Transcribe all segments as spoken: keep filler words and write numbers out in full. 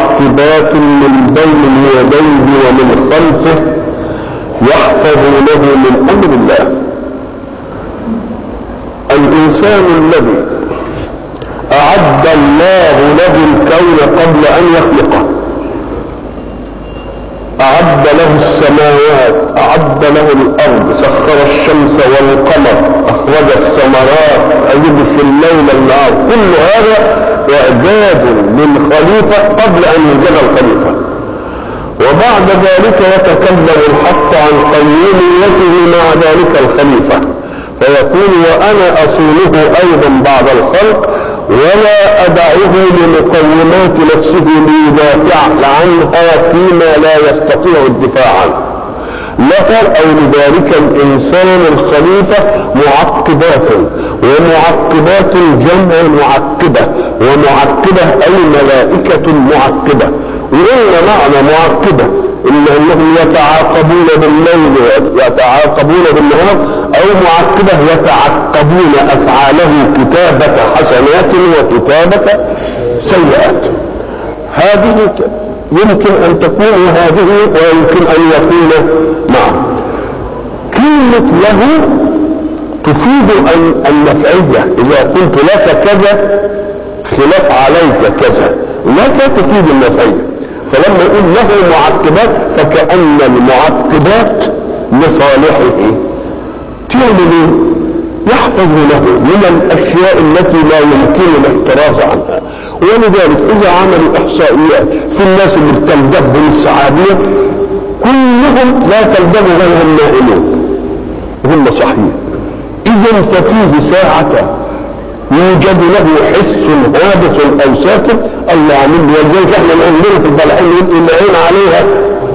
معقبات من بين يديه ومن خلفه يحفظونه من امر الله. الانسان الذي اعد الله له الكون قبل ان يخلقه، اعد له السماوات، اعد له الارض، سخر الشمس والقمر، اخرج الثمرات، ايبس الليل النهار، كل هذا اعداد للخليفه قبل ان يوجد الخليفه. وبعد ذلك يتكلم الحق عن قيوميته مع ذلك الخليفه فيقول وانا اصونه ايضا بعد الخلق ولا ادعه لمقومات نفسه ليدافع عنها فيما لا يستطيع الدفاع عنه له او لذلك الانسان الخليفه معقبات، ومعقبات جمع معقبه، ومعقبه اي ملائكه معقبه. وإن معنى معقبة إن أنهم يتعاقبون بالليل ويتعاقبون بالنهار، أو معقبة يتعقبون أفعاله كتابة حسنات وكتابة سيئات. هذه يمكن أن تكون هذه ويمكن أن يكون معه. كلمة له تفيد النفعية، إذا قلت لك كذا خلاف عليك كذا، لك تفيد النفعية. فلما يقول له معقبات فكأن المعقبات لصالحه تعمل يحفظ له من الاشياء التي لا يمكن الاحتراز عنها. ولذلك اذا عملوا احصائيات في الناس اللي بتلدب السعادية كلهم لا تلدب غير النائمون هم صحيح. اذا ففيه ساعة يوجد له حس هابط او ساكن الله عامل. ولذلك احنا نقول في البلحين اللي عين عليها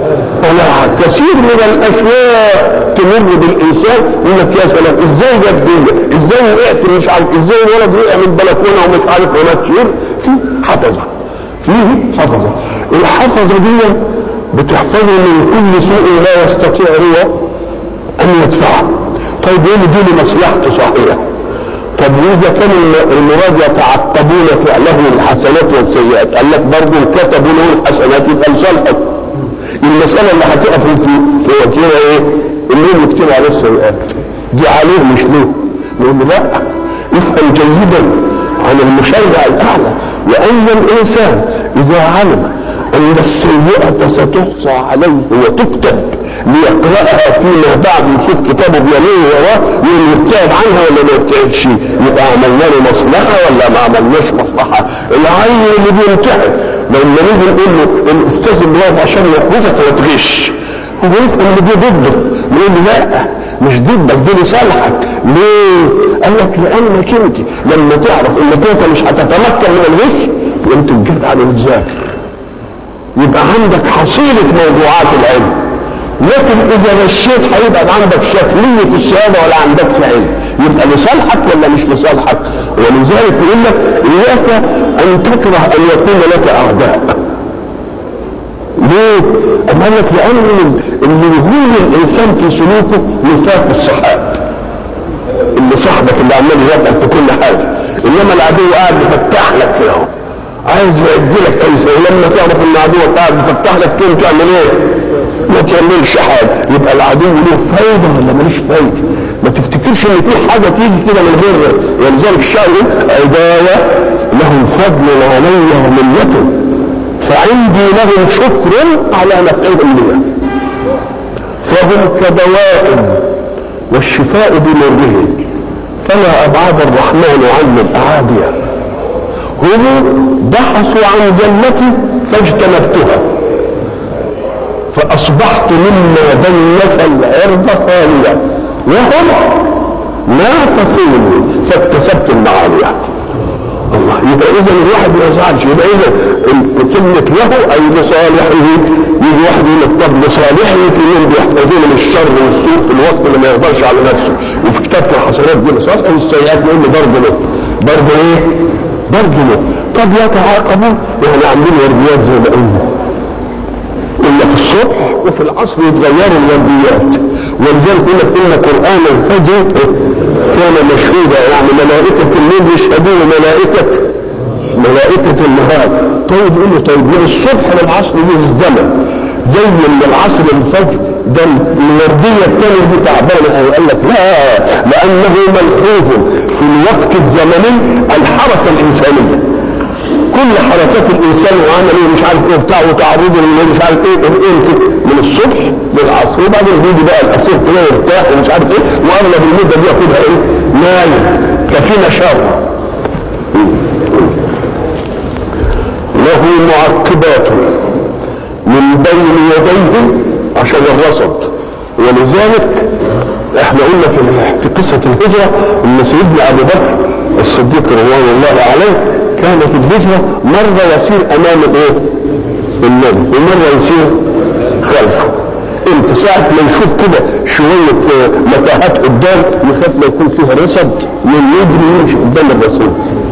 فلا كثير من الاشياء تمر بالانسان يقول لك يا سلام ازاي جاب دي، ازاي وقعت مش عارف، ازاي الولد وقع من البلكونه ومش عارف ولا تشير. في حفظه، فيه حفظه. الحفظه دي بتحفظه من كل سوء لا يستطيع هو ان يدفعه. طيب يقول دي لمصلحته صحيحه. طب واذا كان المراد يتعقبون فعله الحسنات والسيئات قال لك برضه كتبوا له الحسنات يبقى لصالحه. المساله اللي هتقف في في وجهها ايه؟ انهم يكتبوا عليه السيئات دي عليه مش له. نقول له لا، افهم جيدا عن المشرع الاعلى. لان الانسان اذا علم ان السيئه ستحصى عليه وتكتب ليقرأها فيما بعد يشوف كتابه بيمينه وراه يبتعد عنها ولا ما يبتعدش، يبقى عملنا له مصلحه ولا ما عملناش مصلحه. العين اللي بيمتحن لما نيجي نقول له الاستاذ اللي واقف عشان يحفظك وتغش هو يفهم ان دي ضده، نقول له لا مش ضدك دي لصالحك. ليه؟ قال لك لانك انت لما تعرف انك انت مش هتتمكن من الغش وانت تجد على وتذاكر يبقى عندك حصيله موضوعات العلم. لكن اذا غشيت هيبقى عندك شكليه الشهاده ولا عندكش علم، يبقى لصالحك ولا مش لصالحك؟ ولذلك يقول لك اياك ان تكره ان يكون لك اعداء. ليه؟ أما لك لأن اللي يغول الإنسان في سلوكه نفاق الصحاب اللي صاحبك اللي عمال يوقف في كل حاجة، إنما العدو قاعد يفتح لك كده عايز يعدي لك أي شيء. ولما تعرف إن عدوك قاعد يفتح لك كده تعمل إيه؟ ما تعملش حاجة. يبقى العدو له فايدة ولا ماليش فايدة؟ ما تفتكرش إن في حاجة تيجي كده من غير. ولذلك الشاعر عداية لهم فضل علي ومنته فعندي لهم شكر على نفعهم لي، فهم كدواء والشفاء بمرهم فلا أبعد الرحمن عن الأعادية. هم بحثوا عن جنتي فاجتنبتها فأصبحت مما دنس العرض خاليا وهم نافثوني فاكتسبت المعالية. الله. يبقى اذا الواحد ما يزعلش. يبقى اذا كلمة له اي لصالحه. يجي واحد يقول لك طب لصالحه في من بيحفظون من الشر والسوء في الوقت اللي ما يقدرش على نفسه، وفي كتابة الحسنات دي لصالحه والسيئات نقول له برضه له. برضه ايه؟ برضه له. طب يتعاقبون يعني عاملين ورديات زي ما قلنا الا في الصبح وفي العصر يتغيروا الورديات. ولذلك يقول لك ان قرآن الفجر كان مشهودا، يعني ملائكة الليل يشهدون ملائكة ملائكة النهار. طيب يقول له طيب من الصبح للعصر دي الزمن زي من العصر للفجر ده الوردية الثانية دي تعبانة. قال لك لا، لأنه ملحوظ في الوقت الزمني الحركة الإنسانية، كل حركات الإنسان وعمله مش عارف ايه بتاعه وتعرضه مش عارف ايه امتى من الصبح للعصر، وبعدين يجي بقى الأسير كده يرتاح ومش عارف ايه، وأغلب المدة دي ياخدها ايه نايم كفينا شر. له معقبات من بين يديه عشان الرصد. ولذلك احنا قلنا في في قصه الهجره ان سيدنا ابو بكر الصديق رضوان الله عليه كان في الهجره مره يسير امام الايه؟ النبي، ومره يسير خلفه. انت ساعه ما يشوف كده شويه متاهات قدام يخاف لا يكون فيها رصد من يجري يمشي قدام الرسول،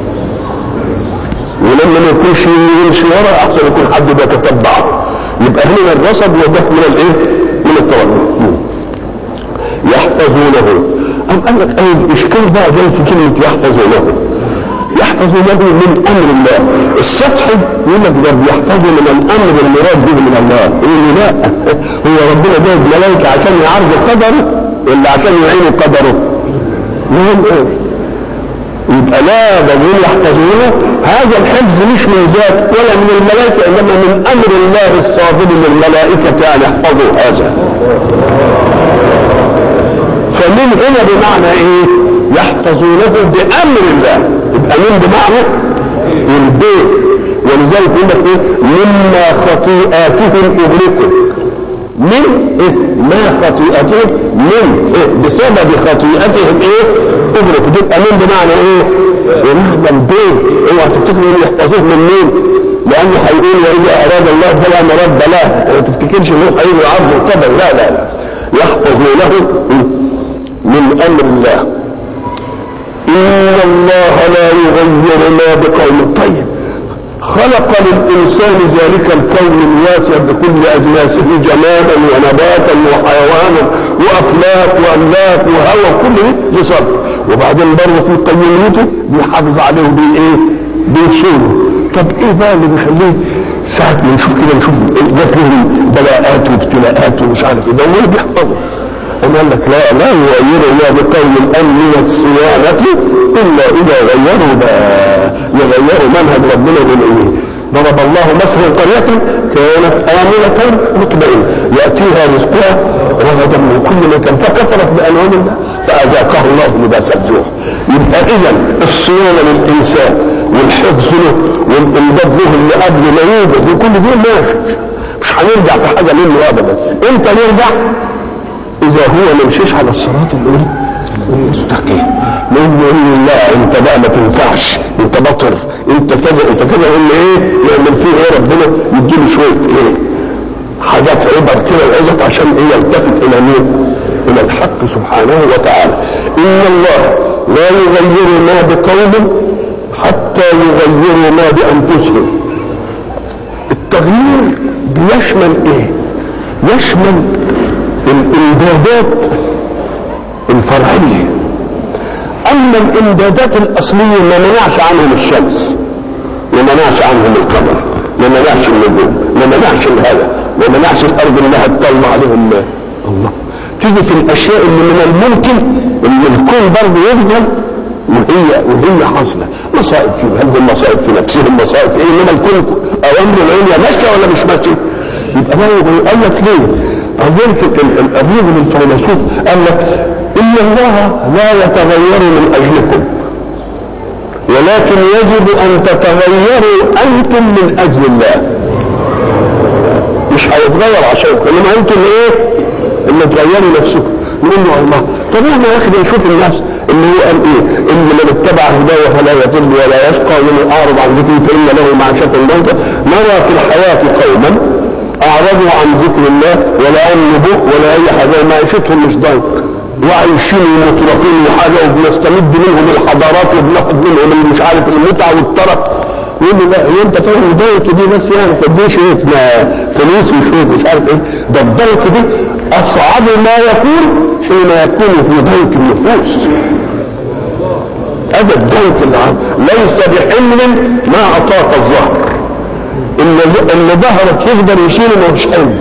ولما ما يكونش يمشي ورا احسن يكون حد بيتتبعه. يبقى هنا الرصد وده من الايه؟ من التوجه. يحفظونه. أم قال لك اي الاشكال بقى جاي في كلمه يحفظونه. يحفظونه من امر الله. السطحي يقول لك ده بيحفظه من الامر المراد به من الله. يقول لا، هو ربنا جايب ملائكه عشان يعرضوا قدره ولا عشان يعينوا قدره؟ مهم ايه؟ يبقى لا، ده يقول يحفظونه، هذا الحفظ مش من ذات ولا من الملائكة، إنما من أمر الله الصادر للملائكة أن يحفظوا هذا. فمن هنا بمعنى إيه؟ يحفظونه بأمر الله، يبقى من بمعنى البيت. ولذلك يقول لك إيه؟ مما خطيئاتهم أغرقوا. من إيه؟ ما خطيئتهم من إيه؟ بسبب خطيئتهم ايه؟ اغرقوا. تبقى من بمعنى ايه؟ بمعنى البيت. اوعى تفتكروا ان يحفظوه من مين؟ لانه هيقول واذا اراد الله فلا مرد له، ما تفتكرش ان هو هيقول عرض القدر، لا لا لا، يحفظونه من امر الله. ان الله لا يغير ما بقوم. طيب خلق للإنسان ذلك الكون الواسع بكل أجناسه جمادا ونباتا وحيوانا وأفلاك وأملاك وهواء كله لصرف، وبعدين برضه في قيوميته بيحافظ عليه بإيه؟ بيشيله. طب إيه بقى اللي بيخليه ساعة ما نشوف كده نشوف جات لهم بلاءات وابتلاءات ومش عارف إيه، ده هو اللي بيحفظه. قال لك لا لا يغير الله بقول الامن والصيانه الا اذا غيروا بقى يغيروا منهج ربنا من ايه؟ ضرب الله مثلا قريه كانت امنه مطمئنه ياتيها رزقها رغدا من كل مكان فكفرت بانعم الله فاذاقها الله لباس الجوع. يبقى اذا الصيانه للانسان والحفظ له والامداد له اللي قبل ما يوجد وكل دي ماشي، مش هنرجع في حاجه منه ابدا. امتى نرجع؟ إذا هو ما مشيش على الصراط المستقيم. نقول له لا أنت بقى ما تنفعش، أنت بطر، أنت كذا أنت كذا. يقول لي إيه؟ يعمل فيه إيه ربنا؟ يديله شوية إيه؟ حاجات عبر كده وعزت عشان إيه؟ يلتفت إلى مين؟ إلى الحق سبحانه وتعالى. إن الله لا يغير ما بقوم حتى يغيروا ما بأنفسهم. التغيير بيشمل إيه؟ يشمل الامدادات الفرعيه. اما الامدادات الاصليه ما منعش عنهم الشمس، ما منعش عنهم القمر، ما منعش النجوم، ما منعش الهواء، ما منعش الارض انها تطلع عليهم الله. تيجي في الاشياء اللي من الممكن ان الكون برضه يفضل وهي وهي حاصله. مصائب فيه، هل هم مصائب في نفسهم، مصائب في ايه؟ انما الكون اوامر العليا ماشيه ولا مش ماشيه؟ يبقى ما يقول لك ليه؟ أذلك الأبيض الفيلسوف قال لك إن الله لا يتغير من أجلكم، ولكن يجب أن تتغيروا أنتم من أجل الله. مش هيتغير عشانكم، إنما أنتم إيه؟ اللي تغيروا نفسكم. نقول له الله طب احنا يا أخي بنشوف الناس اللي هو قال إيه؟ إن من اتبع هدايا فلا يضل ولا يشقى ومن أعرض عن ذكري فإن له معيشة ضنكا. نرى في الحياة قوما اعرضوا عن ذكر الله ولا امنوا ولا اي حاجه، معيشتهم مش ضيق وعايشين ومترفين وحاجه وبنستمد منهم الحضارات وبناخد منهم اللي مش عارف المتعه والطرف. يقول لي لا هو انت فاهم الضيق دي بس يعني تديش ايه فلوس وشويه مش عارف ايه. ده الضيق دي اصعب ما يكون حين يكون في ضيق النفوس. هذا الضنك العام ليس بحمل ما اعطاك الظهر، اللي, اللي ظهرك يقدر يشيله مش حمل،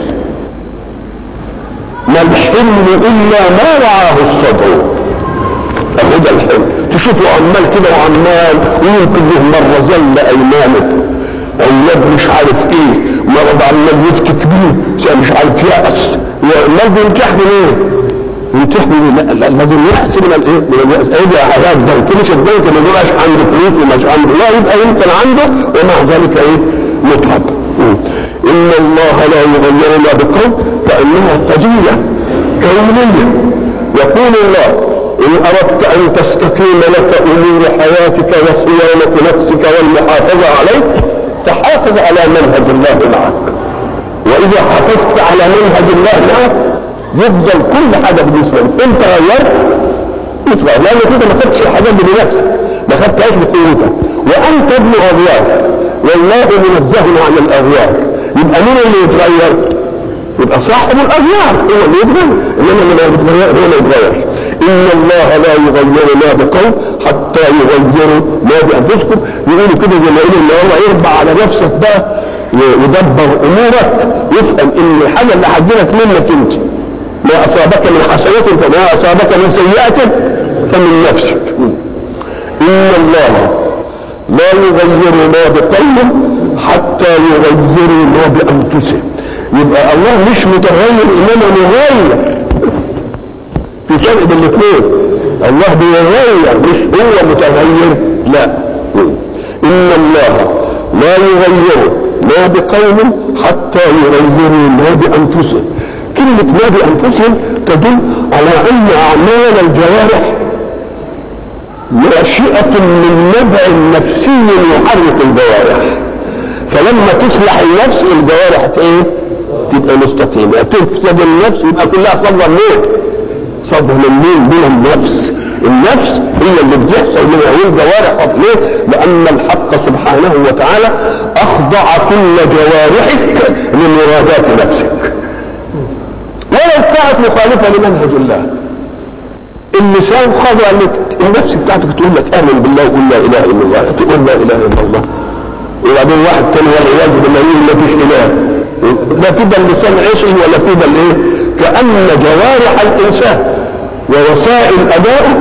ما الحمل الا ما وعاه الصدر. اهو ده الحمل. تشوفوا عمال كده وعمال ويمكن له مره زل ايمانه اولاد مش عارف ايه، مرض عمال يفكك بيه مش عارف يأس، والمال بيمتحن ايه؟ يمتحن ايه؟ لازم يحسن من الايه؟ من اليأس. ايه ده حاجات ده كلش البنك ما يبقاش عنده فلوس ومش عنده، لا يبقى يمكن عنده ومع ذلك ايه؟ متعب. ان الله لا يغير ما بقوم كأنها قضية كونية. يقول الله إن أردت أن تستقيم لك أمور حياتك وصيانة نفسك والمحافظة عليك فحافظ على منهج الله معك. وإذا حافظت على منهج الله معك يفضل كل حاجة بالنسبة لك. أنت غيرت يتغير، لأنك أنت ما خدتش الحاجات دي بنفسك، ما خدتهاش بقوتك، وأنت ابن أغيار والله منزه عن الأغيار. يبقى مين اللي يتغير؟ يبقى صاحب الأغيار هو اللي يتغير، إنما اللي ما يتغير هو ما يتغيرش. إن الله لا يغير ما بقوم حتى يغيروا ما بأنفسكم. يقولوا كده زي ما يقولوا إن هو يربع على نفسك بقى ويدبر أمورك، يفهم إن الحاجة اللي حجلت منك أنت ما أصابك من حسنة فما أصابك من سيئة فمن نفسك. إن الله لا يغير ما بقوم حتى يغيروا ما بأنفسهم. يبقى الله مش متغير إنما مغير، في فرق بين الاثنين. الله بيغير مش هو متغير، لا. إن الله لا يغير ما بقوم حتى يغيروا ما بأنفسهم. كلمة ما بأنفسهم تدل على أن أعمال الجوارح ناشئة من نبع نفسي يحرك الجوارح، فلما تصلح النفس الجوارح ايه؟ تبقى مستقيمة. تفسد النفس يبقى كلها صدر مين؟ صدر من مين؟ من النفس. النفس هي اللي بتحصل منها هي الجوارح. ليه؟ لأن الحق سبحانه وتعالى أخضع كل جوارحك لمرادات نفسك ولو كانت مخالفة لمنهج الله. اللسان خاضع لك، النفس بتاعتك تقول لك آمن بالله وقل لا إله إلا الله، تقول لا إله إلا الله، وبعدين واحد تاني والعياذ بالله يقول ما فيش إله. لا في ده اللسان عشي ولا في ده الايه؟ كأن جوارح الإنسان ووسائل أدائه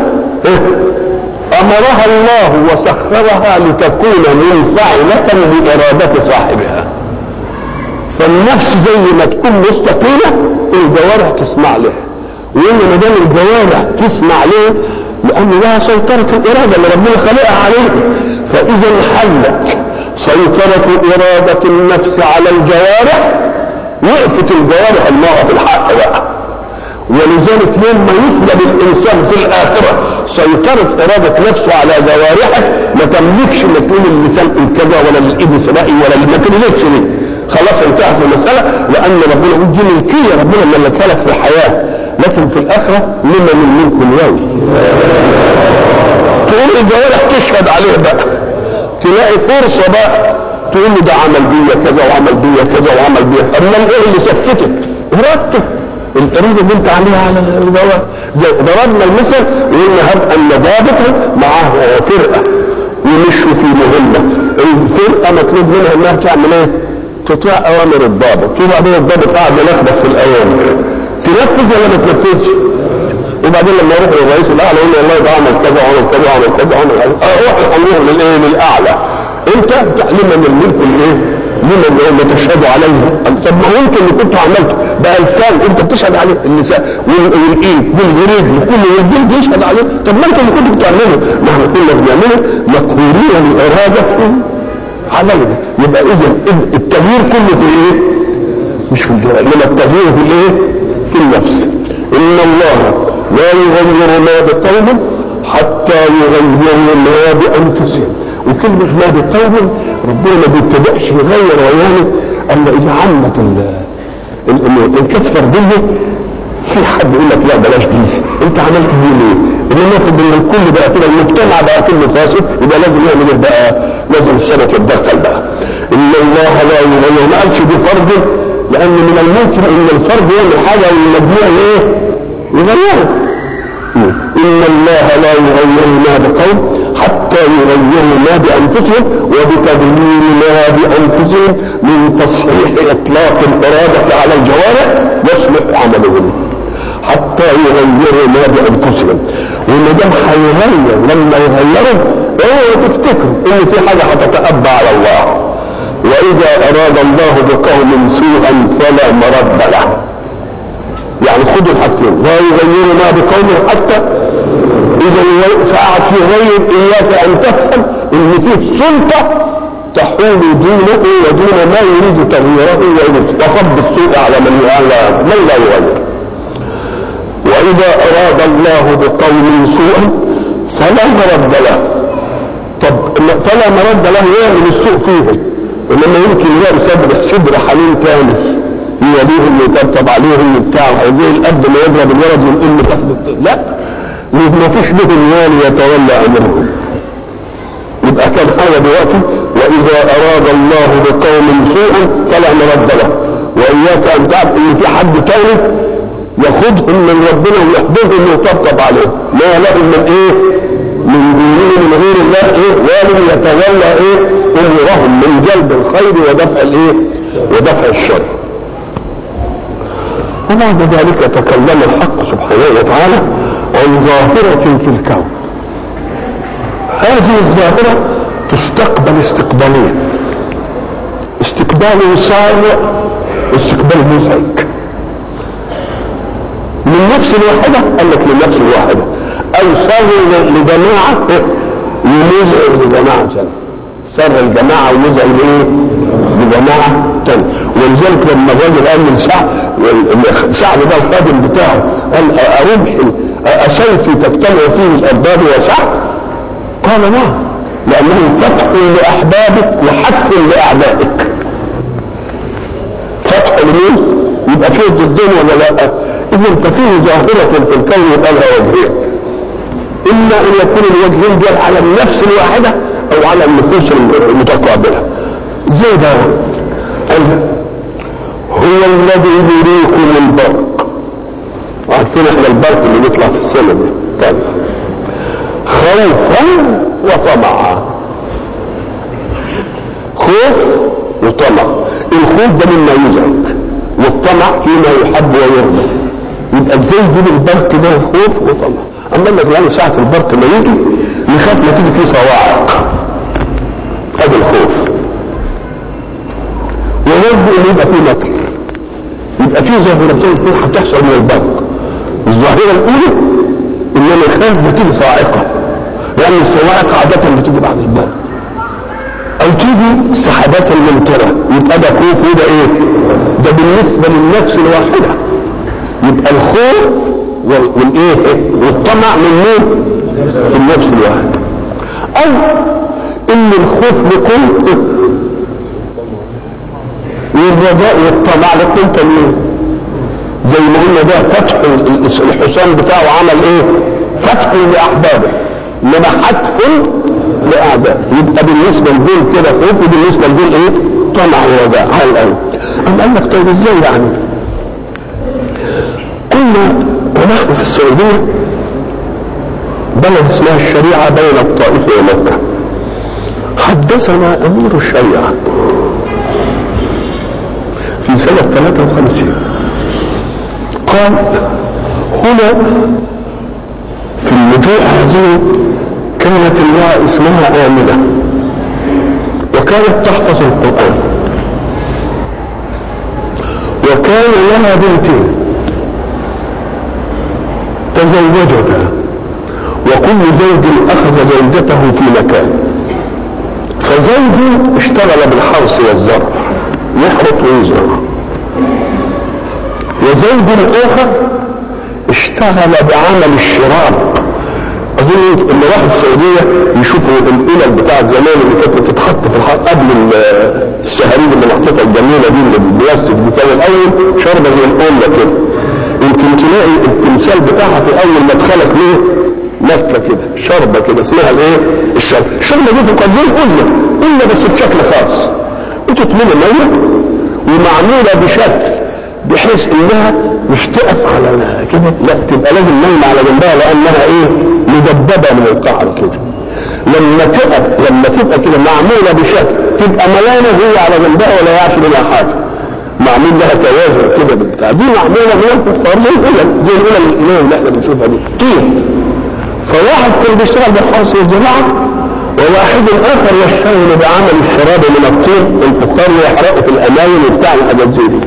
أمرها الله وسخرها لتكون منفعلة بإرادة صاحبها. فالنفس زي ما تكون مستقيمة الجوارح تسمع له، وإن ما دام الجوارح تسمع له لأن لها سيطرة الإرادة اللي ربنا خلقها عليه. فإذا انحلت سيطرة إرادة النفس على الجوارح وقفت الجوارح المرأة في الحق بقى. ولذلك يوم ما يسلب الإنسان في الآخرة سيطرة إرادة نفسه على جوارحه ما تملكش انك تقول اللسان كذا ولا الإيد سبائي ولا ما تملكش دي، خلاص انتهت المسألة. لأن ربنا يقول دي ملكية ربنا ملكها لك في الحياة، لكن في الآخرة لمن الملك اليوم. تقول الجوارح تشهد عليه بقى، تلاقي فرصة بقى تقول له ده عمل بيا كذا وعمل بيا كذا وعمل بيا. أما ايه اللي سكتك؟ إرادتك، الإرادة اللي انت عليها على الجوارح. زي ضربنا المثل وقلنا هب أن ضابطه معاه فرقة يمشوا في مهمة، الفرقة مطلوب منها انها تعمل ايه؟ تطيع اوامر الضابط. وبعدين الضابط قاعد يلخبط في الاوامر، تنفذ ولا ما تنفذش؟ وبعدين لما يروح للرئيس الاعلى يقول له والله ده عمل كذا وعمل كذا وعمل كذا وعمل كذا، اروح احمله للايه؟ للاعلى. انت لمن الملك الايه؟ لمن اللي تشهد عليه. طب ما هو انت اللي كنت عملته بقى لسان انت بتشهد عليه، اللسان والايد والجريد وكل الجلد يشهد عليه. طب ما انت اللي كنت بتعمله، ما احنا كنا بنعمله مقهورين لارادته عمله. يبقى اذا التغيير كله في الايه؟ مش في الجوارح، انما التغيير في الايه؟ في النفس. ان الله لا يغير ما بقوم حتى يغيروا ما بانفسهم. وكلمه ما بقوم ربنا ما بيبتدأش يغير عيانه الا اذا عمت الكتف فرديه. في حد يقول لك لا بلاش دي، انت عملت دي ليه؟ انما في الكل بقى كده المجتمع بقى كله فاسد، يبقى لازم يعمل ايه بقى؟ لازم السنه تتدخل بقى. ان الله لا يغير، ما قالش بفرض، لان من الممكن ان الفرد يعمل حاجه والمجموع ايه؟ يغيره. ان الله لا يغير ما بقوم حتى يغيروا ما بانفسهم، وبتغيير ما بانفسهم من تصحيح اطلاق الاراده على الجوارح يصلح عملهم حتى يغيروا ما بانفسهم. وما دام هيغير لما يغيروا اوعوا تفتكروا ان في حاجه هتتأبى على الله. واذا اراد الله بقوم سوءا فلا مرد له. يعني خدوا الحاجتين، لا يغيروا ما بقوم حتى اذا ساعة يغير اياك ان تفهم ان فيه سلطة تحول دينه ودون ما يريد تغييره وتصب السوء على من من لا يغير. واذا اراد الله بقوم سوءا فلا مرد له. طب فلا مرد له يعمل السوء فيه، انما يمكن يلاقي صدر صدر حنين تاني يوليهم يطبطب عليهم بتاع زي الاب ما يضرب الولد والام تاخد. لا، ما فيش له نيان يتولى امرهم. يبقى كان حاجه دلوقتي واذا اراد الله بقوم سوءا فلا مرد له. واياك ان تعرف ان في حد تاني ياخذهم من ربنا ويحبهم ويطبطب عليهم، ما لهم من ايه؟ من دينهم من غير الله ايه؟ ولم يتولى ايه؟ امورهم من جلب الخير ودفع الايه؟ ودفع الشر. وبعد ذلك تكلم الحق سبحانه وتعالى عن ظاهرة في الكون. هذه الظاهرة تستقبل استقبالين، استقبال صالح واستقبال مزعج. من نفس الواحدة قال لك من نفس الواحدة، أو صار لجماعة ومزعج لجماعة ثانية، صار الجماعة ومزعج لإيه؟ لجماعة ثانية. ولذلك لما الراجل قال من سعد سعد ده الخادم بتاعه قال أرمحي أسيفي تجتمع فيه الأرباب وسعد؟ قال نعم، لأنه فتح لأحبابك وحتف لأعدائك. فتح لمين؟ يبقى فيه ضدين ولا لا؟ إذن ففيه ظاهرة في الكون يبقى لها وجهين، إما أن يكون الوجهين دول على النفس الواحدة أو على النفوس المتقابلة. زي ده هو الذي يريكم البرق. عارفين احنا البرق اللي بيطلع في السماء ده، طيب خوفا وطمعا. خوف وطمع. الخوف ده مما يزعج والطمع فيما يحب ويرضى. يبقى ازاي يجيب البرق ده خوف وطمع؟ اما لك يعني ساعة البرق ما يجي نخاف ما تيجي فيه صواعق، هذا الخوف. ويرجو ان يبقى فيه مطر، يبقى فيه ظاهرتين اثنين هتحصل من البرق. الظاهرة الاولى ان انا خايف بتيجي صاعقة، لان الصواعق عادة بتيجي بعد البرق، او تيجي السحابات الممطرة، يبقى ده خوف وده ايه؟ ده بالنسبة للنفس الواحدة. يبقى الخوف والايه والطمع من مين؟ النفس الواحدة. او ان الخوف لكل والرجاء والطمع لكل تنين، زي ما قلنا ده فتح الحسام بتاعه عمل ايه؟ فتح لاحبابه، انما حتف لاعدائه. يبقى بالنسبه لدول كده خوف وبالنسبه لدول ايه؟ طمع ورجاء على الاول. اما قال لك طيب ازاي يعني؟ قلنا ونحن في السعوديه بلد اسمها الشريعه بين الطائف ومكه. حدثنا امير الشريعه في سنه ثلاثة وخمسين قال هنا في اللجوء هذه كانت امرأة اسمها آمنة، وكانت تحفظ القرآن، وكان لها بنتين تزوجتا، وكل زوج أخذ زوجته في مكان. فزوجي اشتغل بالحرث والزرع، يحرث ويزرع، وزوج الآخر اشتغل بعمل الشراء. أظن إن راحوا السعودية يشوفوا الإلل بتاعت زمان اللي كانت بتتحط في الحرب قبل السهارين اللي محطوطة الجميلة دي اللي بالبلاستيك دي، كان الأول شربة زي القلة كده، يمكن تلاقي التمثال بتاعها في أول ما اتخلق ليه لفة كده، شربة كده اسمها الإيه؟ الشربة. الشربة دي تبقى زي القلة، قلة بس بشكل خاص، وتتملى مية ومعمولة بشكل بحيث انها مش تقف على كده، لا تبقى لازم نايمه على جنبها لانها ايه؟ مدببه من القعر كده. لما تبقى لما تبقى كده معموله بشكل تبقى ملانه هي على جنبها ولا يعرف منها حاجه، معمول لها توازن كده بالبتاع، دي معموله من الفخار زي القلم زي القلم القلم اللي احنا بنشوفها دي طين. فواحد كان بيشتغل بالخاص والزراعه، وواحد اخر يشتغل بعمل الشراب من الطين الفخار ويحرقه في الاماين وبتاع الحاجات زي دي.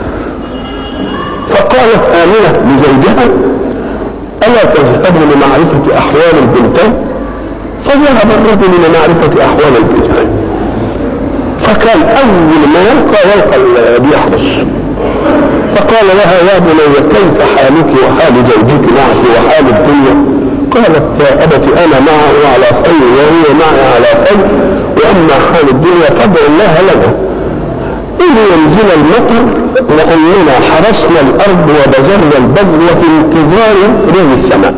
فقالت آمنة لزوجها ألا تذهبوا لمعرفة أحوال البنتين؟ فذهب الرجل لمعرفة أحوال البنتين، فكان أول ما يلقى يلقى بيحرص، فقال لها يا بني كيف حالك وحال زوجك معك وحال الدنيا؟ قالت يا أبت أنا معه على خير وهو معي على خير، وأما حال الدنيا فادع الله لنا إن ينزل المطر لأننا حرسنا الأرض وبذرنا البذر في انتظار ريح السماء.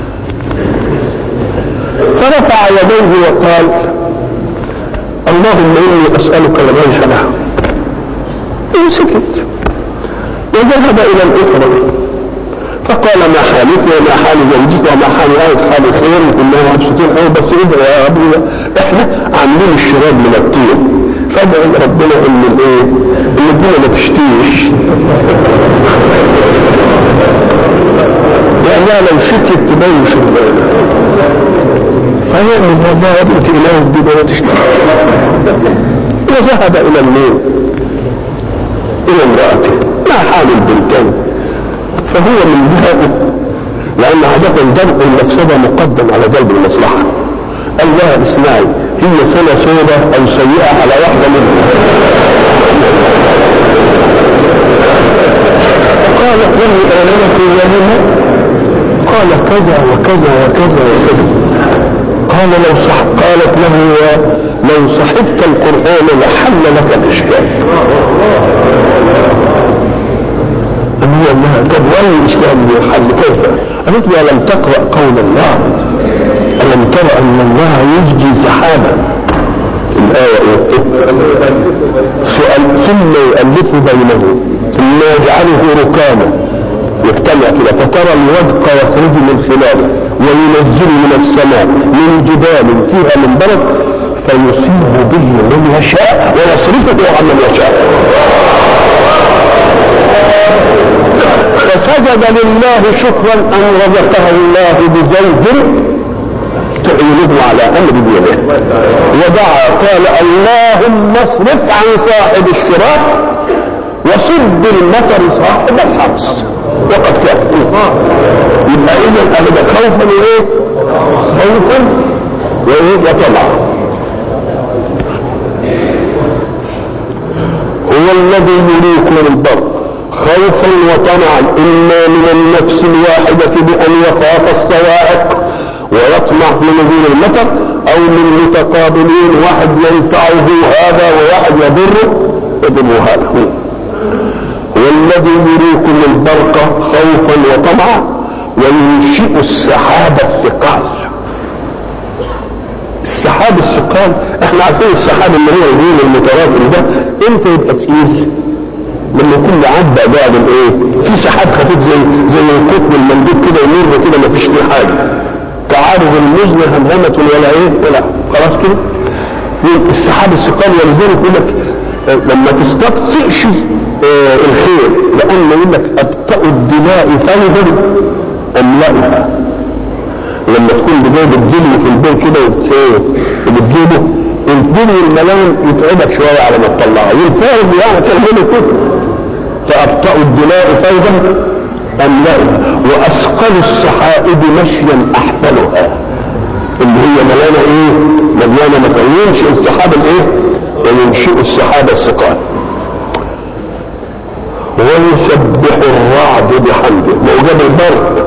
فرفع يديه وقال اللهم إني أسألك الغيث لها. وسكت وذهب إلى الأخرى فقال ما حالك وما حال زوجك وما حال أهلك؟ حال خير كلنا مبسوطين أوي، بس ادعي يا رب احنا عاملين الشراب من الطين، فادعي ربنا ان الايه ان الدنيا ما تشتيش، لانها لو شتت تبين في البلد، فيعمل والله يا ابنة اله الدنيا ما تشتيش. وذهب الى الليل الى امرأته ما حال البنتين، فهو من ذهبه لان عادة درء المفسدة مقدم على جلب المصلحة. قال لها اسمعي هي سنة سودة او سيئة على واحدة منهم. قالت له آمنة يومها قال كذا وكذا وكذا وكذا. قال لو صح قالت له لو صحبت القرآن لحل لك الإشكال. قال لها طب وأي الإشكال يحل كيف؟ قالت له ألم تقرأ قول الله ألم ترى أن الله يجزي سحابا في الآية سؤال ثم يؤلف بينه ثم يجعله ركاما يجتمع كده فترى الودق يخرج من خلاله وينزل من السماء من جبال فيها من برد فيصيب به من يشاء ويصرفه عن من يشاء. فسجد لله شكرا أن رزقه الله بزوج تعينه على أمر دينه، ودعا قال اللهم اصرف عن صاحب الشراك وصب المطر صاحب الحرس وقد كان. يبقى إذن أهدى خوفا وإيه؟ خوفا وإيه؟ وطمعا. هو الذي يريكم البر خوفا وطمعا إما من النفس الواحدة بأن يخاف الصواعق ويطمع في نزول المطر أو من متقابلين واحد ينفعه هذا وواحد يضره يضره هذا. هو الذي يريكم البرق خوفا وطمعا وينشئ السحاب الثقال. السحاب الثقال احنا عارفين السحاب اللي هو الدين المتراكم ده امتى يبقى تقيل؟ لما يكون عدى بعد الايه في سحاب خفيف زي زي القطن المندوب كده يمر كده ما فيش فيه حاجه تعارض المزن همهمه ولا ايه ولا خلاص كده. السحاب الثقال ولذلك يقول لك لما تستطيعش اه الخير لان يقول لك ابطأ الدماء فيضا املأها. لما تكون بجايب الدلو في البيت كده وبتجيبه الدلو الملان يتعبك شويه على ما تطلعه ينفرد يعني تعمله كده. فابطأ الدماء فيضا املأها واسقل السحائب مشيا احسنها اللي هي ملانه ايه مليانه ما تنشئ السحاب الايه وينشئ السحاب الثقال. ويسبح الرعد بحمده. موجب البرق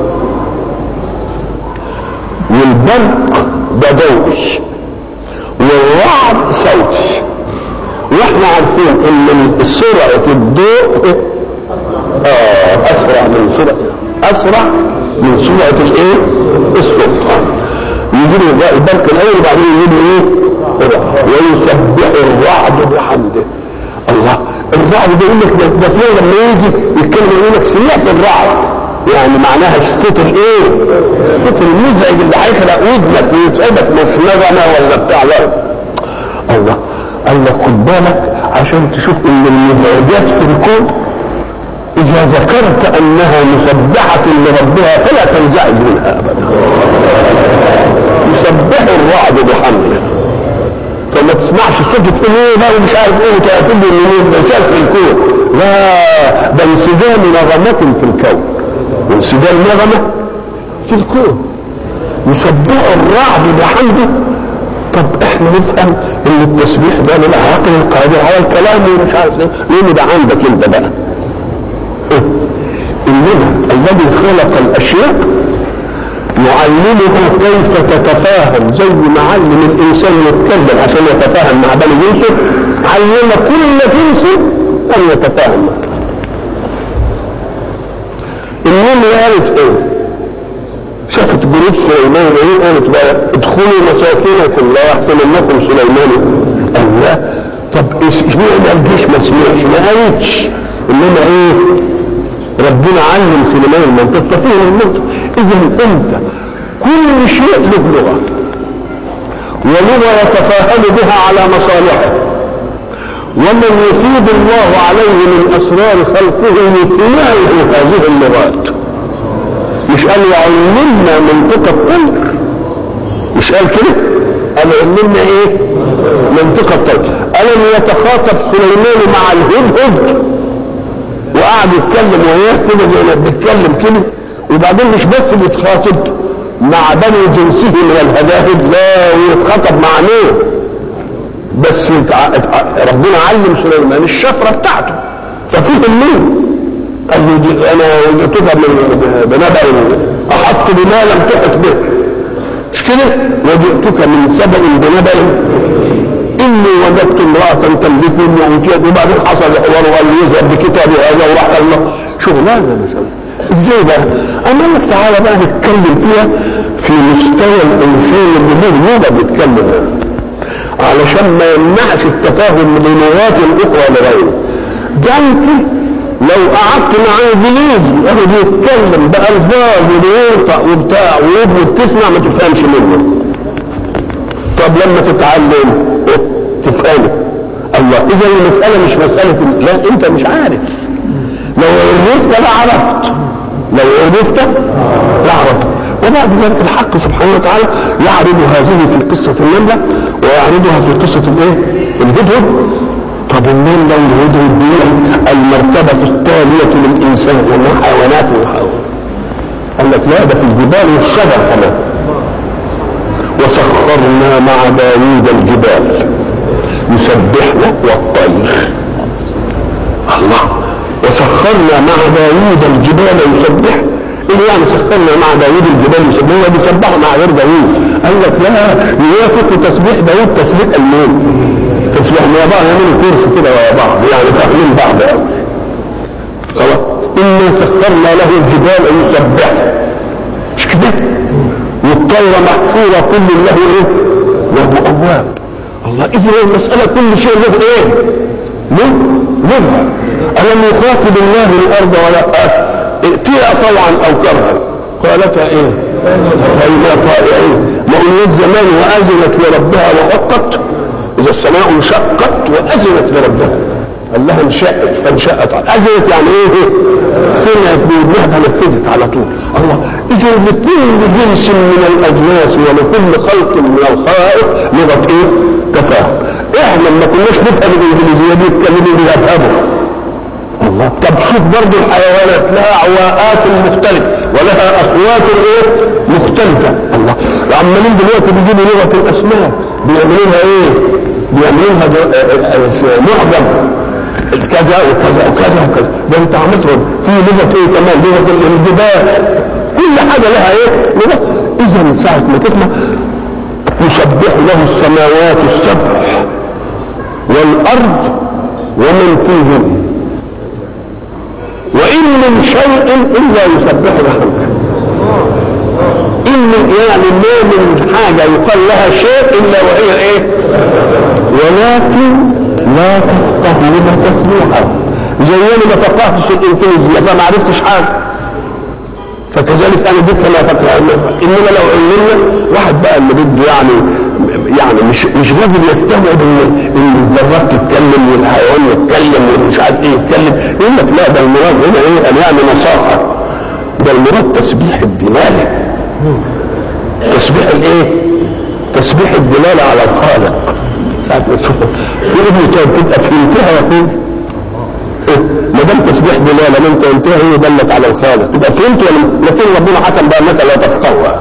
والبرق ده دوش والرعد صوتي، واحنا عارفين ان سرعه الضوء اه اسرع من سرعه اسرع من سرعه الايه الصوت. يجي له البرق الاول وبعدين يجي له ايه ويسبح الرعد بحمده. الله الرعد ده يقول لك ده فيه لما يجي يتكلم يقول لك سمعت الرعد يعني معناها الصوت الايه؟ الصوت المزعج اللي هيخلق ودنك ويتعبك، مش نغمه ولا بتاع. لا الله قال لك خد بالك عشان تشوف ان المزعجات في الكون اذا ذكرت انها مسبحه لربها فلا تنزعج منها ابدا. يسبح الرعد بحمده، فما تسمعش صوت تقول ايه بقى ومش عارف ايه وتقول لي ان ده شال في الكون. لا، ده انسجام نغمه في الكون، انسجام نغمه في الكون. يسبح الرعد بحمده. طب احنا نفهم ان التسبيح ده للعقل القادر على الكلام ومش عارف ايه، لان ده عندك انت بقى. انما الذي خلق الاشياء يعلمها كيف تتفاهم، زي ما علم الانسان يتكلم عشان يتفاهم مع بني جنسه، علم كل جنس ان يتفاهم معه. النملة قالت ايه؟ شافت جنود سليمان ايه؟ قالت بقى ادخلوا مساكنكم لا يحطمنكم سليمان. قال لا، طب اشمعنى الجيش ما سمعش؟ ما قالتش، انما ايه؟ ربنا علم سليمان المنطق ففهم المنطق. اذا انت كل شيء له لغه، ولغه يتفاهم بها على مصالحه، ومن يفيد الله عليه من اسرار خلقه يفيده هذه اللغات. مش قال يعلمنا منطق الطير، مش قال كده؟ قال علمنا ايه؟ منطق الطير. الم يتخاطب سليمان مع الهدهد وقعد يتكلم وياه كده زي ما بيتكلم كده، وبعدين مش بس بيتخاطب مع بني جنسه من الهداهد، لا، ويتخاطب مع مين؟ بس ربنا علم سليمان الشفره بتاعته ففهم مين؟ قال له دي انا جئتك بنبأ احط بما لم تحط به، مش كده؟ وجئتك من سبأ بنبأ اني وجدت امرأة تملكهم وأوتيت، وبعدين حصل الحوار وقال لي يذهب بكتابي هذا وراح الله شغلانه مثلا. ازاي بقى؟ انا لك تعالى بقى نتكلم فيها في مستوى الانسان اللي له لغه بيتكلم علشان ما يمنعش التفاهم بلغات الاخرى لغيره. ده انت لو قعدت مع انجليزي اهو بيتكلم بالفاظ وبينطق وبتاع وابنك تسمع ما تفهمش منه. طب لما تتعلم تفهمه. الله، اذا المساله مش مساله لا انت مش عارف. لو عرفت لا عرفت، لو عرفت لا عرفت. وبعد ذلك الحق سبحانه وتعالى يعرض هذه في قصه النمله ويعرضها في قصه الايه؟ الهدهد. طب النمله والهدهد دي المرتبه التاليه للانسان ومن حيوانات وحيوانات. قال لك لا، ده في الجبال والشجر كمان. وسخرنا مع داوود الجبال يسبحنا والطير. الله، وسخرنا مع داوود الجبال يسبح. ايه يعني سخرنا مع داوود الجبال يسبح؟ هو بيسبحوا مع غير داوود. قال لك لا، يوافق تسبيح داوود تسبيح المين؟ تسبيح مع بعض، يعملوا كورس كده ورا بعض، يعني فاهمين بعض قوي. خلاص، انا سخرنا له الجبال يسبح، مش كده؟ والطير محفوره كل له ايه؟ له ابواب. الله، اذا المساله كل شيء له ايه؟ له لغه. ألم يخاطب الله الأرض ولا ائتيها طوعا أو كرها؟ قالتها إيه؟ فإنا طائعين. ما هو الزمان وأذنت لربها وحقت، إذا السماء انشقت وأذنت لربها، قال لها انشقت فانشقت. أذنت يعني إيه؟ سمعت بودنها فنفذت على طول. الله، إذا لكل جنس من الأجناس ولكل خلق من الخلائق لغة إيه؟ تفاهم. إحنا ما كناش نفهم الإنجليزية دي يتكلموا بها بهبل. الله، طب شوف برضه الحيوانات لها عواءات مختلفة ولها أصوات ايه؟ مختلفة. الله، عمالين دلوقتي بيجيبوا لغة الأسماك بيعملوا لها ايه؟ بيعملوا لها معظم كذا وكذا وكذا وكذا. ده انت عملتهم في لغة ايه كمان؟ لغة الجبال، كل حاجة لها ايه؟ لغة. إذا ساعة ما تسمع يسبح له السماوات السبع والأرض ومن فيهن وإن من شيء إلا يسبح بحمده. إن يعني ما من حاجة يقال لها شيء إلا وهي إيه؟ ولكن لا تفقهون تسبيحه. زي ما ما فقهتش الإنجليزية فما عرفتش حاجة. فكذلك انا ديك ما فتح. انما لو علمنا واحد بقى اللي بده يعني يعني مش مش راجل يستوعب ان ان الذرات تتكلم والحيوان يتكلم ومش عارف ايه يتكلم، يقول لك لا ده المراد هنا ايه؟ ان يعني نصاحه. ده المراد تسبيح الدلاله. تسبيح الايه؟ تسبيح الدلاله على الخالق. ساعه ما تشوفه يقول تبقى فهمتها يا اخوي. ما دام تسبيح دلاله ما انت قلتها هي دلت على الخالق تبقى فهمت. ولا لكن ربنا حكم بانك لا تفقهها.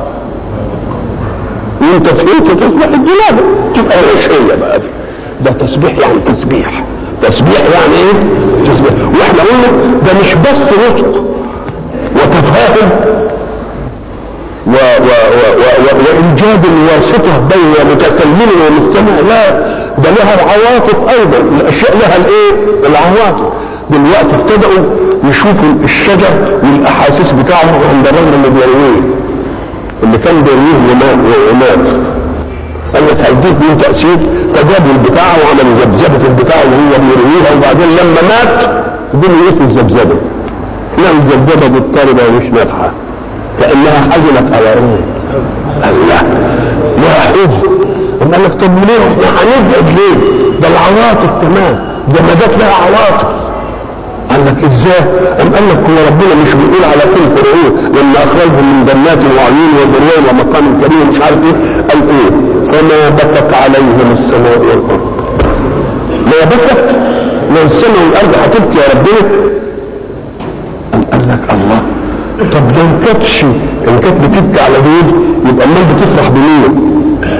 وانت فهمت تسبيح الدلاله تبقى ايش هي بقى دي؟ ده تسبيح يعني تسبيح. تسبيح يعني ايه؟ تسبيح. واحنا قلنا ده مش بس نطق وتفاهم و و و و وايجاد الواسطه بين متكلم ومستمع، لا ده لها العواطف ايضا. الاشياء لها الايه؟ العواطف. دلوقتي ابتدأوا يشوفوا الشجر والاحاسيس بتاعه عند الرجل اللي بيرويه، اللي كان بيرويه ومات. قال لك هيديك من تأثير، فجابوا البتاع وعملوا ذبذبة البتاع وهو بيرويها، وبعدين لما مات بدهم يقيسوا الذبذبة. لا الذبذبة مضطربة ومش نافعة، كأنها حزنت على ايه؟ قال لا لا حزن. قال لك طب ليه احنا هنبعد ليه؟ ده العواطف كمان، ده ما جات لها عواطف. قال لك ازاي؟ قام قال لك هو ربنا مش بيقول على كل فرعون لما اخرجهم من جنات وعيون وذريان ومقام كريم مش عارف ايه؟ قال ايه؟ فما بكت عليهم السماء والارض. ما بكت؟ لو السماء والارض هتبكي يا ربنا؟ قام قال لك الله، طب لو كانتش ان كانت بتبكي على دول يبقى امال بتفرح بمين؟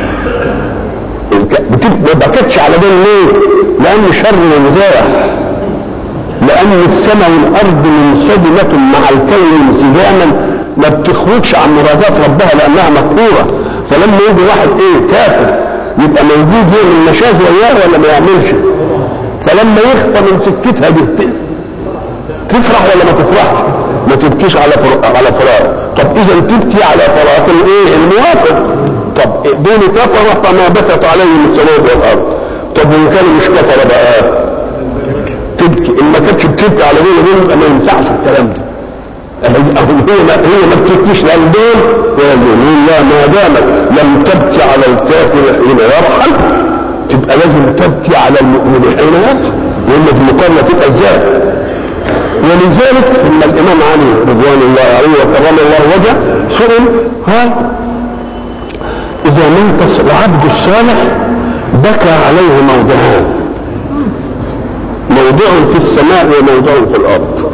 ما بكتش على دول ليه؟ لان شر ومزاح، لان السماء والارض منسجمه مع الكون انسجاما ما بتخرجش عن مرادات ربها لانها مقهوره. فلما يجي واحد ايه كافر يبقى موجود يعمل نشاز وياه ولا ما يعملش؟ فلما يخفى من سكتها دي تفرح ولا ما تفرحش؟ ما تبكيش على على فراق. طب اذا تبكي على فراق الايه؟ الموافق. طب دول كفر فما بكت عليهم السماء والارض. طب وان كانوا مش كفر بقى تبكي. ان ما كانتش بتبكي على دول دول ما ينفعش الكلام ده. هي ما هي ما بتبكيش لا دول ولا دول. لا ما دامت لم تبكي على الكافر حين يرحل تبقى لازم تبكي على المؤمن حين يرحل. وان في المقارنه تبقى ازاي؟ ولذلك ثم الامام علي رضوان الله عليه وكرم الله وجهه سئل قال اذا مات العبد الصالح بكى عليه موضعان، موضع في السماء وموضع في الارض.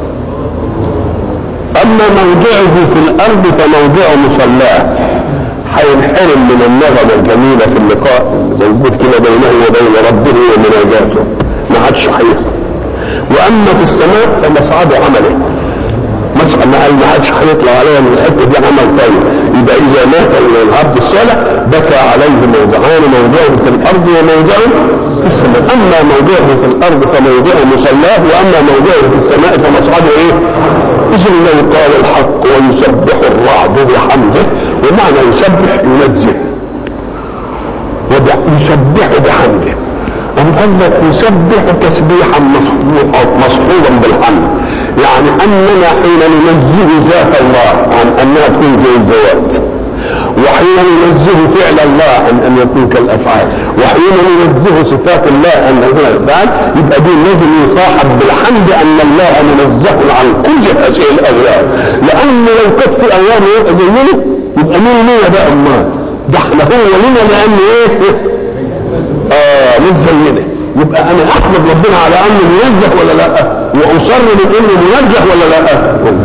اما موضعه في الارض فموضع مصلاه حينحرم من النغمه الجميله في اللقاء موجود كده بينه وبين ربه ومناجاته ما عادش هيخرج. واما في السماء فمصعد عمله، مصعد ما عادش هيطلع عليها من الحته دي عمل طيب. يبقى اذا مات العبد الصالح بكى عليه موضعان، موضع في الارض وموضع في السماء. اما موضعه في الارض فموضع مصلاه، واما موضعه في السماء فمصعده ايه؟ اذن لو قال الحق ويسبح الرعد بحمده. ومعنى يسبح ينزه ويسبح بحمده. أم قال لك يسبح تسبيحا مصحوبا بالحمد، يعني أننا حين ننزه ذات الله عن أنها تكون زي الذوات، وحين ننزه فعل الله عن أن يكون كالأفعال، وحين ننزه صفات الله أن يكون الأفعال، يبقى دي لازم يصاحب بالحمد أن الله منزه عن كل هذه الأغيار. لأن لو كانت في أغيار يبقى زينا يبقى مين لنا بقى الله؟ ده احنا هو لنا لأن إيه؟ آه مش زينا. يبقى أنا أحمد ربنا على أنه منزه ولا لا؟ وأصر من أنه منزه ولا لا؟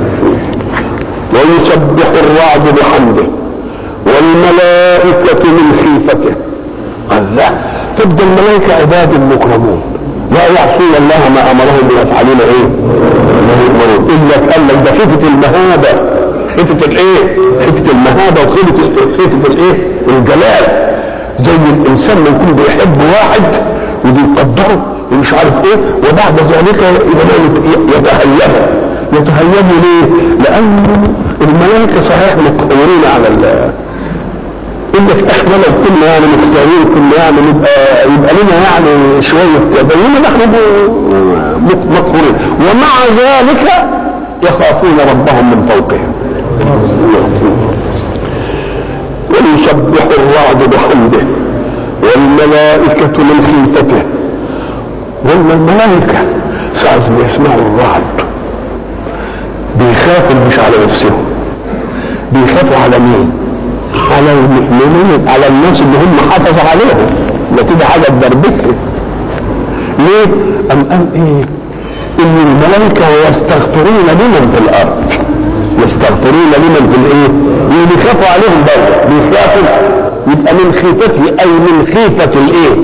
ويسبح الرعد بحمده والملائكة من خيفته. الله، تبدأ الملائكة عباد مكرمون لا يعصون الله ما أمرهم ويفعلون إيه؟ ما يؤمرون. إلا قال لك ده خيفة المهابة، خيفة الإيه؟ خيفة المهابة وخيفة خيفة الإيه؟ الجلال. زي الإنسان ما يكون بيحب واحد وبيقدره ومش عارف إيه، وبعد ذلك يتهيبه. يتهيبوا ليه؟ لأن الملائكة صحيح مقتدرين على ال إلا احنا لو كنا يعني مقتدرين كنا يعني نبقى يبقى لنا يعني شوية بينما نحن مقهورين، ومع ذلك يخافون ربهم من فوقهم. ويسبح الرعد بحمده والملائكة من خيفته. والملائكة ساعة ما يسمعوا الرعد بيخافوا مش على نفسهم، بيخافوا على مين؟ على المؤمنين، على الناس اللي هم حافظ عليهم، لا تدي حاجة تدربكهم. ليه؟ أم قال إيه؟ إن الملائكة يستغفرون لمن في الأرض، يستغفرون لمن في الإيه؟ اللي بيخافوا عليهم برضه بيخافوا، يبقى من خيفته أي من خيفة الإيه؟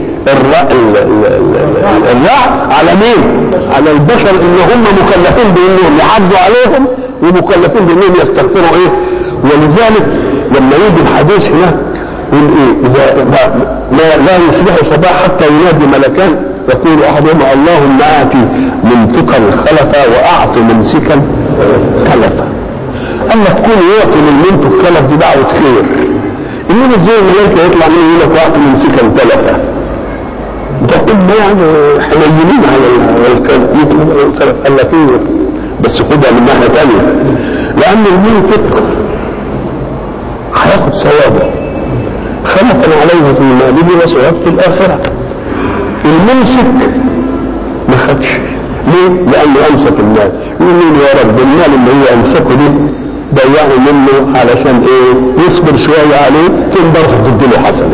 الرعد على مين؟ على البشر اللي هم مكلفين بأنهم يعدوا عليهم ومكلفين بأنهم يستغفروا إيه؟ ولذلك لما يجي الحديث هنا يقول إيه؟ إذا لا, لا يصبح صباح حتى ينادي ملكان يقول أحدهما اللهم آتي منفقا خلفا وأعط ممسكا تلفا. قال لك كل يعطي للمنفق تلف دي دعوة خير، إنما ازاي الملائكة يطلع منه يقول لك وأعط ممسكا تلفا؟ ده قلنا يعني حنينين على التلف. قال لك ايه؟ بس خدها من ناحية تانية، لأن المنفق هياخد ثوابه خلفا عليه في ماله وثواب في الآخرة. الممسك ما خدش، ليه؟ لأنه أمسك المال. يقول يا رب المال اللي هو أمسكه دي ضيعه منه علشان إيه؟ يصبر شوية عليه تقدر تديله حسنة.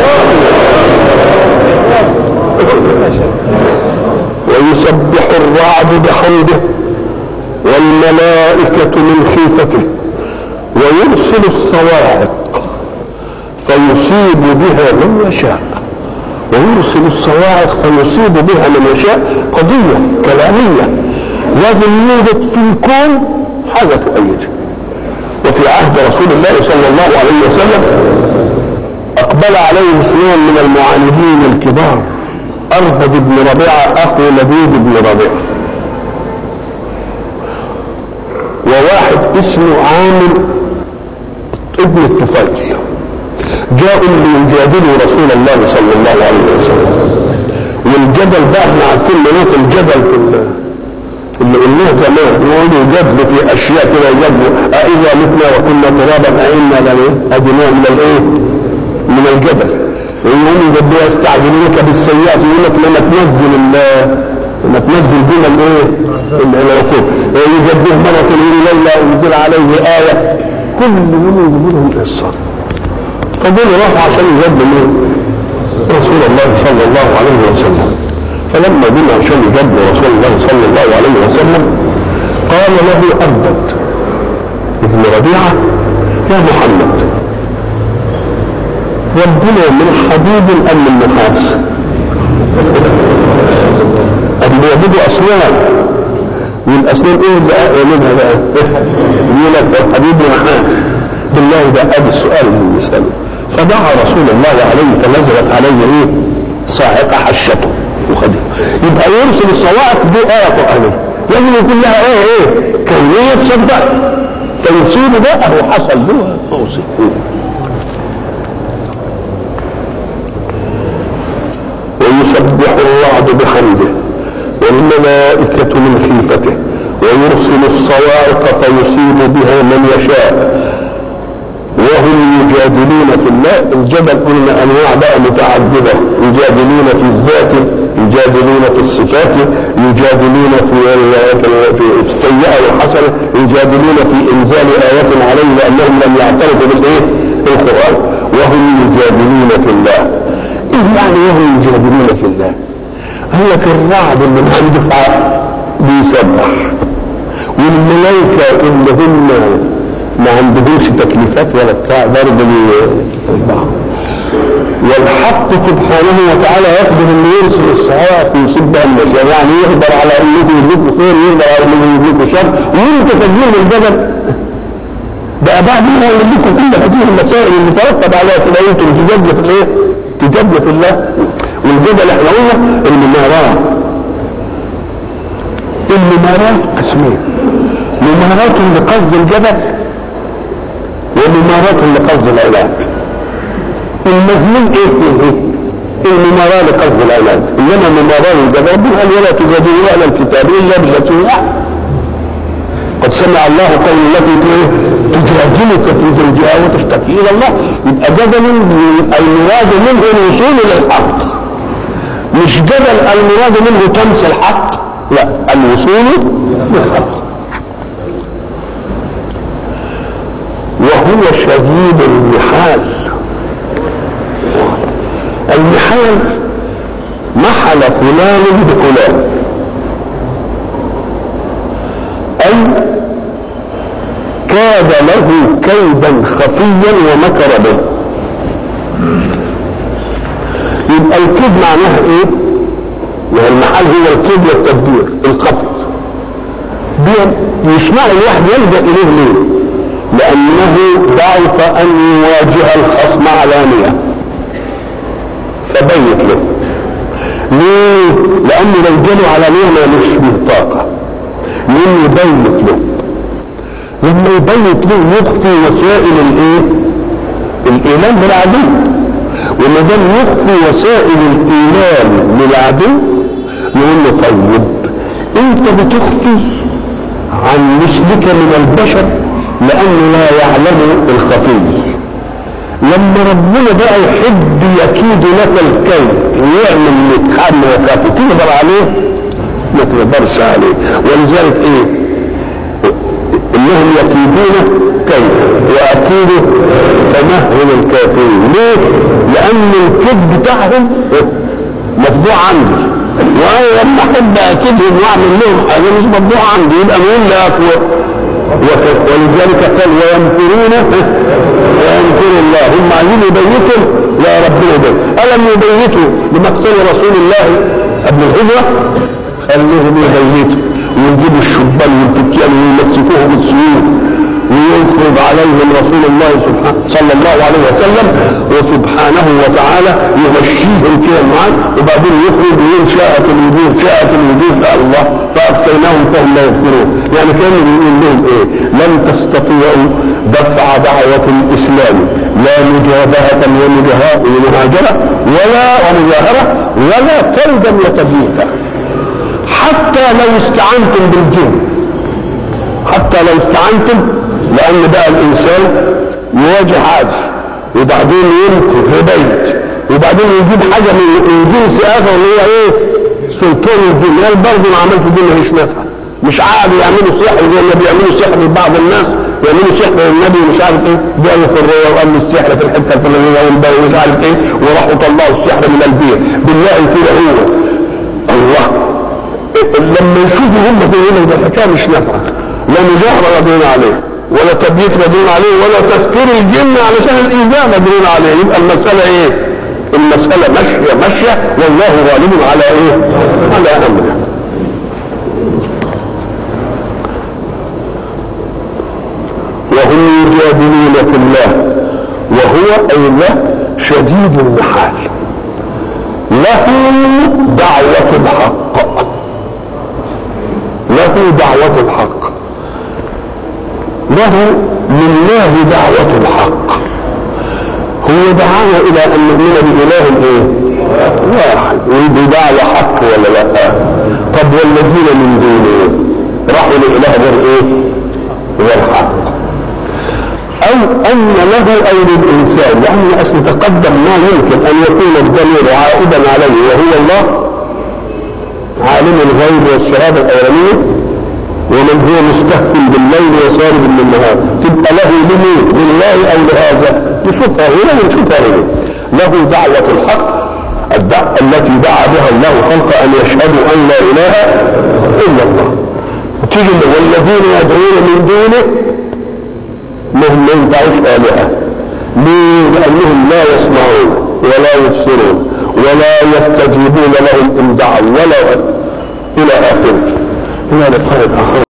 ويسبح الرعد بحمده والملائكة من خيفته ويرسل الصواعق فيصيب بها من يشاء. ويرسل الصواعق فيصيب بها من يشاء قضية كلامية لازم يوجد في الكون حاجة تؤيده. وفي عهد رسول الله صلى الله عليه وسلم أقبل عليه اثنين من المعاندين الكبار، أرهد بن ربيعة أخو لبيد بن ربيعة، وواحد اسمه عامر ابن الطفيل، جاءوا ليجادلوا رسول الله صلى الله عليه وسلم. والجدل بقى احنا عارفين مناط الجدل في اللي قلناه زمان، يقولوا يجادلوا في اشياء كده، يجادلوا أإذا متنا وكنا ترابا أئنا لأدناه من الايه؟ من الجدل. يقولوا يجادلوا يستعجلونك بالسيئات، يقول لك لما تنزل لما تنزل بنا الايه؟ العقوبة. يجادلوا مرة يقولوا لولا انزل عليه آية. كل يوم يجيبوا لهم قصة. فدول راحوا عشان يجادلوا مين؟ رسول الله صلى الله عليه وسلم. فلما جينا عشان يجادلوا رسول الله صلى الله عليه وسلم قال له أردد ابن ربيعة يا محمد ربنا من حديد أم من نحاس؟ أم بيعبدوا أصنام، والأصنام إيه اللي أقوى منها بقى؟ يقول لك الحديد ونحاس. بالله ده أدي السؤال اللي يسأله. فدعا رسول الله عليه فنزلت عليه ايه؟ صاعقة حشته وخده. يبقى يرسل الصواعق دي آية قرآنية لازم يكون لها ايه ايه كونية تصدق فيصيب بقى وحصل له فوصي. ويسبح الرعد بحمده والملائكة من خيفته ويرسل الصواعق فيصيب بها من يشاء وهم يجادلون في الله. الجبل قلنا انواع بقى متعدده، يجادلون في الذات، يجادلون في الصفات، يجادلون في في السيئه والحسنه، يجادلون في انزال ايات عليه لانهم لم يعترفوا بالايه؟ القران. وهم يجادلون في الله. ايه يعني وهم يجادلون في الله؟ هي في الرعد اللي ما عنده حق بيسبح، والملائكه اللي هم ما عندهمش تكليفات ولا بتاع برضه بيسبحوا. والحق سبحانه وتعالى يقدر ان يرسل الصواعق ويصيب بها المشاء، يعني يقدر على انه يجيب خير، يقدر على انه يجيب شر، وانت تجيب الجبل بقى بعد ما يقول لكم كل هذه المسائل اللي ترتب عليها تبقى انتم تجادلوا في الايه؟ تجادلوا في الله. والجبل احنا قلنا المنارات. المنارات قسمين، منارات لقصد الجبل وممارات لقصد العلاج. المذموم ايه فيه؟ المماراه لقصد العلاج، انما مماراه الجبل ربنا قال ولا تجادلوا اهل الكتاب الا بالتي هي احسن. قد سمع الله قول التي تجادلك في زوجها وتشتكي الى الله. يبقى جدل المراد منه الوصول الى الحق، مش جدل المراد منه تمس الحق، لا، الوصول للحق. وهو شديد المحال. المحال محل فلان بفلان، أي كاد له كيدا خفيا ومكر به. يبقى الكيد معناها ايه؟ المحال هو الكيد والتدبير الخفي. يسمع الواحد يلجأ اليه ليه؟ لأنه ضعف أن يواجه الخصم علانية فبيت له. ليه؟ لأنه لو جاله علانية ما مش بطاقة، لأنه يبيت له. لما يبيت له يخفي وسائل الايه؟ الإيلام بالعدو. وما دام يخفي وسائل الإيلام للعدو يقول له طيب أنت بتخفي عن مثلك من البشر لأنه لا يعلم الخفي. لما ربنا بقى يحب يكيد لك الكيد ويعمل لك حال وخافي تقدر عليه؟ ما تقدرش عليه. ولذلك ايه؟ انهم يكيدون كيد واكيد تمهل الكافرين. ليه؟ لان الكيد بتاعهم مفضوع عندي، وانا لما احب اكيدهم واعمل لهم حاجه مش مفضوع عندي يبقى مين لا اقوى. ولذلك قال ويمكرون ويمكر الله. هم عايزين يبيتوا لا ربنا يبيت. ألم يبيتوا لمقتل رسول الله قبل الهجرة؟ خلوهم يبيتوا ويجيبوا الشبان والفتيان ويمسكوه بالسيوف ويفرض عليهم رسول الله سبحانه صلى الله عليه وسلم، وسبحانه وتعالى يمشيهم كده معاه، وبعدين يخرج ويقول شاءت الوجوه شاءت الوجوه شاء الله فأبصرناهم فهم لا يبصرون. يعني كان يقول لهم ايه؟ لن تستطيعوا دفع دعوة الإسلام لا مجابهة ومهاجرة ولا ومجاهرة ولا كيدا وتبييتا، حتى لو استعنتم بالجن، حتى لو استعنتم، لأن بقى الإنسان يواجه عادي وبعدين ينكر يبيت وبعدين يجيب حاجة من جنس آخر اللي هو إيه؟ سلطان الدين. قال برضه ما عملت الدين مش نافعة، مش عادي يعملوا سحر زي ما بيعملوا سحر لبعض الناس، يعملوا سحر للنبي مش عارف إيه، جاءوا في الرؤيا وقال له السحر في الحتة الفلانية والباقي مش عارف إيه، وراحوا طلعوا السحر من البير. بالله كده هو الله لما يشوفوا هم في هنا ده الحكاية مش نافعة، لا مجاهرة مدرون عليه ولا تبييت مدرون عليه ولا تذكير الجن علشان الإيذاء مدرون عليه. يبقى المسألة ايه؟ المسألة ماشية ماشية والله غالب على ايه؟ على أمره. وهم يجادلون في الله وهو أي الله شديد المحال. له دعوة الحق، له دعوة الحق، له لله دعوة الحق. هو دعانا الى ان نؤمن باله ايه؟ واحد. ودي دعوة حق ولا لا؟ طب والذين من دونه راحوا لاله غير ايه؟ غير حق. او ان له اي للانسان، يعني اصل تقدم ما يمكن ان يكون الضمير عائدا عليه وهو الله عالم الغيب والشهادة الاولانية، ومن هو مستهف بالليل وسارب بالنهار. تبقى له لمين؟ لله او لهذا؟ نشوفها هنا ونشوفها هنا. له دعوة الحق، الدعوة التي دعا بها الله خلق ان يشهدوا ان لا اله الا الله. تيجي والذين يدعون من دونه لهم ما ينفعوش آلهة. ليه؟ لأنهم لا يسمعون ولا يبصرون ولا يستجيبون لهم إن دعوا ولا إلى آخره. هنا لقاء آخر.